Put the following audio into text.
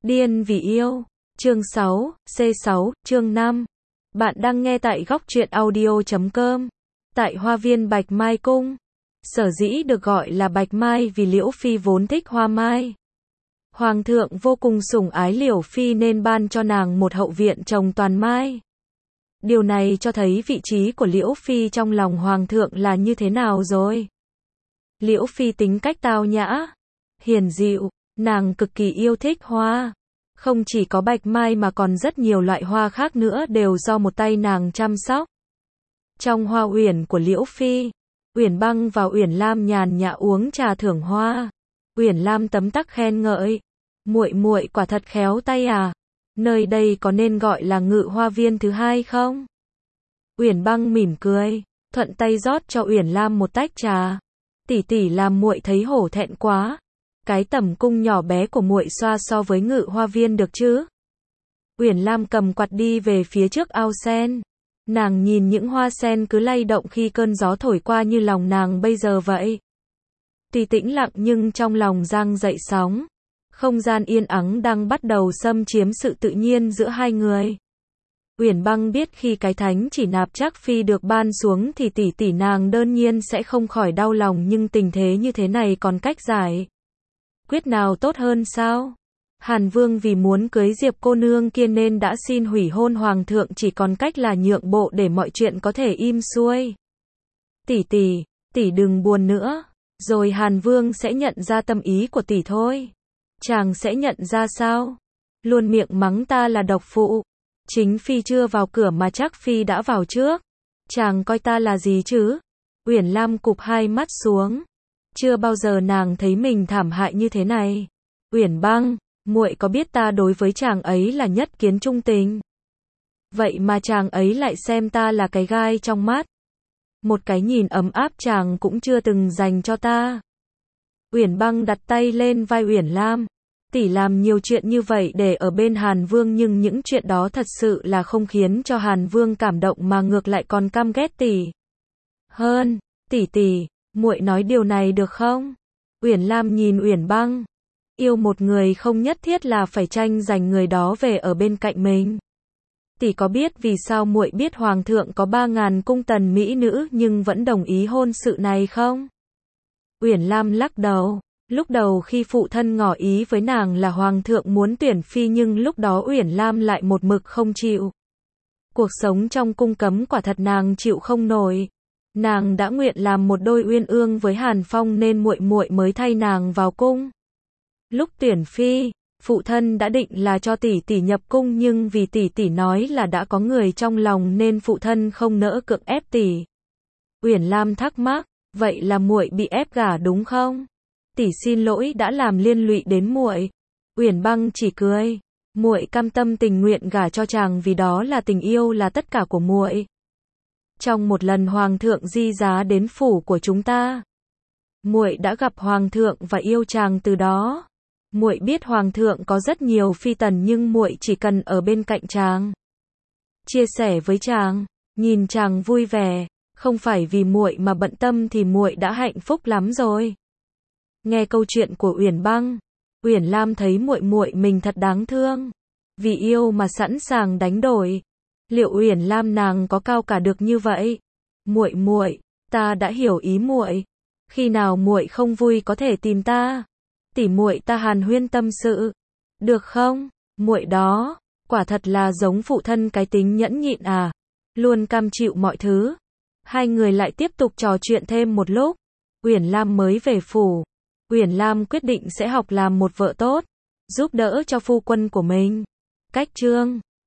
Điên vì yêu. Chương 6, C6, chương 5. Bạn đang nghe tại góc truyện audio.com. Tại hoa viên Bạch Mai Cung. Sở dĩ được gọi là Bạch Mai vì Liễu Phi vốn thích hoa mai. Hoàng thượng vô cùng sủng ái Liễu Phi nên ban cho nàng một hậu viện trồng toàn mai. Điều này cho thấy vị trí của Liễu Phi trong lòng Hoàng thượng là như thế nào rồi. Liễu Phi tính cách tao nhã, hiền dịu, nàng cực kỳ yêu thích hoa. Không chỉ có bạch mai mà còn rất nhiều loại hoa khác nữa đều do một tay nàng chăm sóc. Trong hoa uyển của Liễu Phi, Uyển Băng và Uyển Lam nhàn nhã uống trà thưởng hoa. Uyển Lam tấm tắc khen ngợi, muội muội quả thật khéo tay à, nơi đây có nên gọi là Ngự Hoa Viên thứ hai không? Uyển Băng mỉm cười, thuận tay rót cho Uyển Lam một tách trà. Tỷ tỷ làm muội thấy hổ thẹn quá. Cái tầm cung nhỏ bé của muội xoa so với Ngự Hoa Viên được chứ? Uyển Lam cầm quạt đi về phía trước ao sen. Nàng nhìn những hoa sen cứ lay động khi cơn gió thổi qua như lòng nàng bây giờ vậy. Tuy tĩnh lặng nhưng trong lòng dang dậy sóng. Không gian yên ắng đang bắt đầu xâm chiếm sự tự nhiên giữa hai người. Uyển Băng biết khi cái thánh chỉ nạp Trác Phi được ban xuống thì tỷ tỷ nàng đơn nhiên sẽ không khỏi đau lòng, nhưng tình thế như thế này còn cách giải quyết nào tốt hơn sao? Hàn Vương vì muốn cưới Diệp cô nương kia nên đã xin hủy hôn hoàng thượng, chỉ còn cách là nhượng bộ để mọi chuyện có thể im xuôi. Tỷ tỷ đừng buồn nữa, rồi Hàn Vương sẽ nhận ra tâm ý của tỷ thôi. Chàng sẽ nhận ra sao? Luôn miệng mắng ta là độc phụ. Chính Phi chưa vào cửa mà Trác Phi đã vào trước. Chàng coi ta là gì chứ? Uyển Lam cụp hai mắt xuống. Chưa bao giờ nàng thấy mình thảm hại như thế này. Uyển Băng, muội có biết ta đối với chàng ấy là nhất kiến trung tình. Vậy mà chàng ấy lại xem ta là cái gai trong mắt. Một cái nhìn ấm áp chàng cũng chưa từng dành cho ta. Uyển Băng đặt tay lên vai Uyển Lam. Tỷ làm nhiều chuyện như vậy để ở bên Hàn Vương, nhưng những chuyện đó thật sự là không khiến cho Hàn Vương cảm động mà ngược lại còn căm ghét tỷ hơn. Tỷ, muội nói điều này được không? Uyển Lam nhìn Uyển Băng. Yêu một người không nhất thiết là phải tranh giành người đó về ở bên cạnh mình. Tỷ có biết vì sao muội biết hoàng thượng có 3.000 cung tần mỹ nữ nhưng vẫn đồng ý hôn sự này không? Uyển Lam lắc đầu. Lúc đầu khi phụ thân ngỏ ý với nàng là hoàng thượng muốn tuyển phi, nhưng lúc đó Uyển Lam lại một mực không chịu. Cuộc sống trong cung cấm quả thật nàng chịu không nổi. Nàng đã nguyện làm một đôi uyên ương với Hàn Phong nên muội muội mới thay nàng vào cung. Lúc tuyển phi, phụ thân đã định là cho tỷ tỷ nhập cung, nhưng vì tỷ tỷ nói là đã có người trong lòng nên phụ thân không nỡ cưỡng ép tỷ. Uyển Lam thắc mắc, vậy là muội bị ép gả đúng không? Tỷ xin lỗi đã làm liên lụy đến muội. Uyển Băng chỉ cười, muội cam tâm tình nguyện gả cho chàng vì đó là tình yêu, là tất cả của muội. Trong một lần hoàng thượng di giá đến phủ của chúng ta, muội đã gặp hoàng thượng và yêu chàng từ đó. Muội biết hoàng thượng có rất nhiều phi tần nhưng muội chỉ cần ở bên cạnh chàng, chia sẻ với chàng, nhìn chàng vui vẻ, không phải vì muội mà bận tâm thì muội đã hạnh phúc lắm rồi. Nghe câu chuyện của Uyển Băng, Uyển Lam thấy muội muội mình thật đáng thương, vì yêu mà sẵn sàng đánh đổi. Liệu Uyển Lam nàng có cao cả được như vậy? Muội, ta đã hiểu ý muội. Khi nào muội không vui có thể tìm ta. Tỷ muội ta hàn huyên tâm sự, được không? Muội đó, quả thật là giống phụ thân, cái tính nhẫn nhịn à, luôn cam chịu mọi thứ. Hai người lại tiếp tục trò chuyện thêm một lúc. Uyển Lam mới về phủ. Uyển Lam quyết định sẽ học làm một vợ tốt, giúp đỡ cho phu quân của mình. Cách chương